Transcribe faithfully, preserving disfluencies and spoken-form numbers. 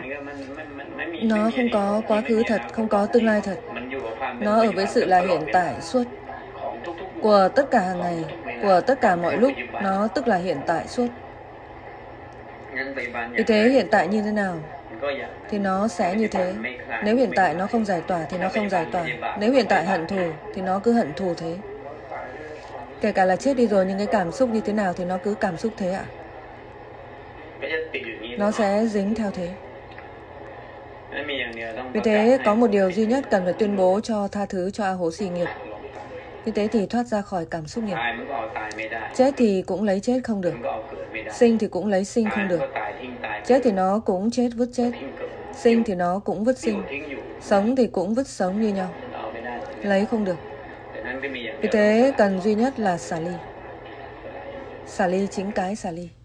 Nó không có quá khứ thật, không có tương lai thật. Nó ở với sự là hiện tại suốt. Của tất cả hàng ngày, của tất cả mọi lúc, nó tức là hiện tại suốt. Vì thế hiện tại như thế nào thì nó sẽ như thế. Nếu hiện tại nó không giải tỏa thì nó không giải tỏa. Nếu hiện tại hận thù thì nó cứ hận thù thế. Kể cả là chết đi rồi nhưng cái cảm xúc như thế nào thì nó cứ cảm xúc thế ạ. Nó sẽ dính theo thế. Vì thế có một điều duy nhất cần phải tuyên bố cho tha thứ cho A Hố Xì nghiệp. Như thế thì thoát ra khỏi cảm xúc nghiệp. Chết thì cũng lấy chết không được. Sinh thì cũng lấy sinh không được. Chết thì nó cũng chết vứt chết. Sinh thì nó cũng vứt sinh. Sống thì cũng vứt sống như nhau. Lấy không được. Vì thế cần duy nhất là xả ly. Xả ly chính cái xả ly.